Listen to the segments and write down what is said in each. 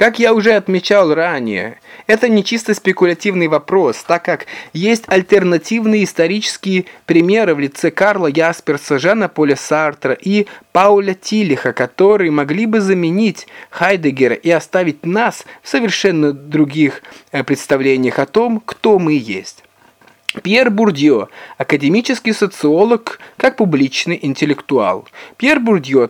Как я уже отмечал ранее, это не чисто спекулятивный вопрос, так как есть альтернативные исторические примеры в лице Карла Ясперса, Жана Поля Сартра и Пауля Тиллиха, которые могли бы заменить Хайдеггера и оставить нас в совершенно других представлениях о том, кто мы есть. Пьер Бурдье – академический социолог, как публичный интеллектуал. Пьер Бурдье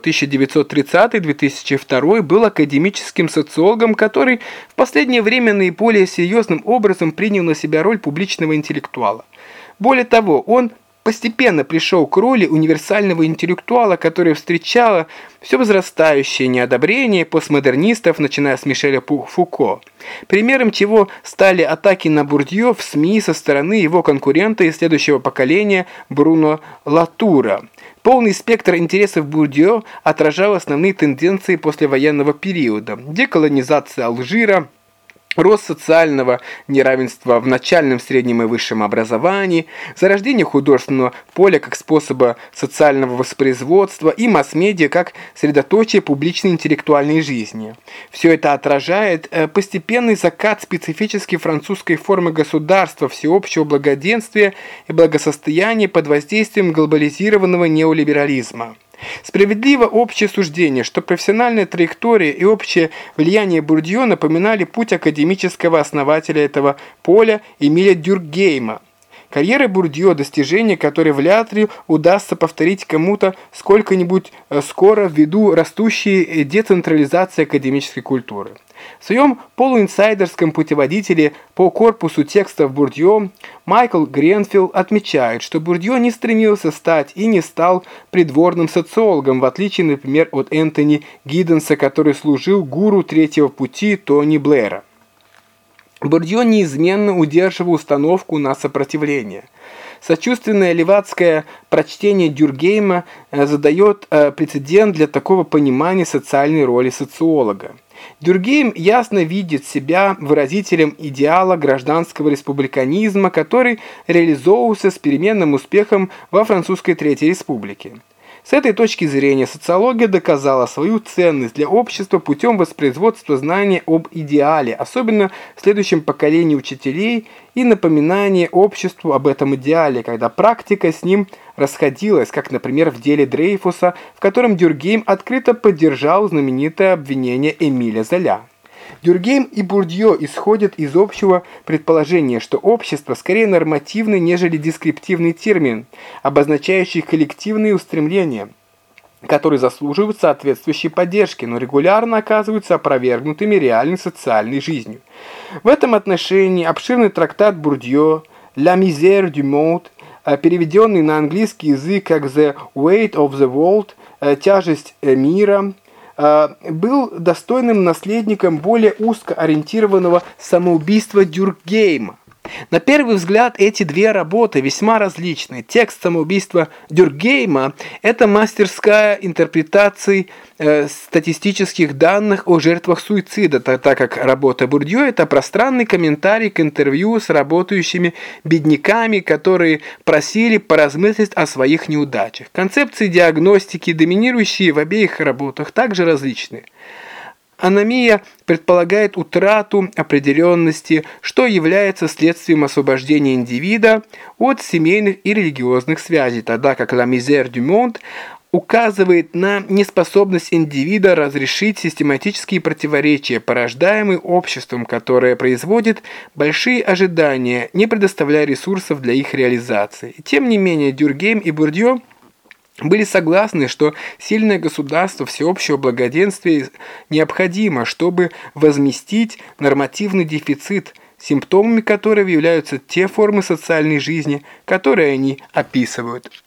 1930-2002 был академическим социологом, который в последнее время наиболее серьезным образом принял на себя роль публичного интеллектуала. Более того, он постепенно пришел к роли универсального интеллектуала, которая встречала все возрастающее неодобрение постмодернистов, начиная с Мишеля Фуко. Примером чего стали атаки на Бурдье в СМИ со стороны его конкурента из следующего поколения Бруно Латура. Полный спектр интересов Бурдье отражал основные тенденции послевоенного периода: деколонизация Алжира, рост социального неравенства в начальном, среднем и высшем образовании, зарождение художественного поля как способа социального воспроизводства и масс-медиа как средоточие публичной интеллектуальной жизни. Все это отражает постепенный закат специфической французской формы государства, всеобщего благоденствия и благосостояния под воздействием глобализированного неолиберализма. Справедливо общее суждение, что профессиональная траектория и общее влияние Бурдье напоминали путь академического основателя этого поля Эмиля Дюркгейма. Карьера Бурдье – достижение, которое вряд ли удастся повторить кому-то сколько-нибудь скоро ввиду растущей децентрализации академической культуры. В своем полуинсайдерском путеводителе по корпусу текстов Бурдье Майкл Гренфилл отмечает, что Бурдье не стремился стать и не стал придворным социологом, в отличие, например, от Энтони Гидденса, который служил гуру третьего пути Тони Блэра. Бурдье неизменно удерживал установку на сопротивление. Сочувственное левацкое прочтение Дюркгейма задает прецедент для такого понимания социальной роли социолога. Дюркгейм ясно видит себя выразителем идеала гражданского республиканизма, который реализовывался с переменным успехом во Французской Третьей Республике. С этой точки зрения социология доказала свою ценность для общества путем воспроизводства знания об идеале, особенно в следующем поколении учителей, и напоминания обществу об этом идеале, когда практика с ним расходилась, как, например, в деле Дрейфуса, в котором Дюркгейм открыто поддержал знаменитое обвинение Эмиля Золя. Дюркгейм и Бурдье исходят из общего предположения, что общество скорее нормативный, нежели дескриптивный термин, обозначающий коллективные устремления, которые заслуживают соответствующей поддержки, но регулярно оказываются опровергнутыми реальной социальной жизнью. В этом отношении обширный трактат Бурдье «La misère du monde», переведенный на английский язык как «The weight of the world», «Тяжесть мира», был достойным наследником более узко ориентированного самоубийства Дюркгейма. На первый взгляд эти две работы весьма различны. Текст самоубийства Дюркгейма – это мастерская интерпретация статистических данных о жертвах суицида, так как работа Бурдье – это пространный комментарий к интервью с работающими бедняками, которые просили поразмыслить о своих неудачах. Концепции диагностики, доминирующие в обеих работах, также различны. Аномия предполагает утрату определенности, что является следствием освобождения индивида от семейных и религиозных связей, тогда как «La misère du monde» указывает на неспособность индивида разрешить систематические противоречия, порождаемые обществом, которое производит большие ожидания, не предоставляя ресурсов для их реализации. Тем не менее, Дюркгейм и Бурдье были согласны, что сильное государство всеобщего благоденствия необходимо, чтобы возместить нормативный дефицит, симптомами которого являются те формы социальной жизни, которые они описывают.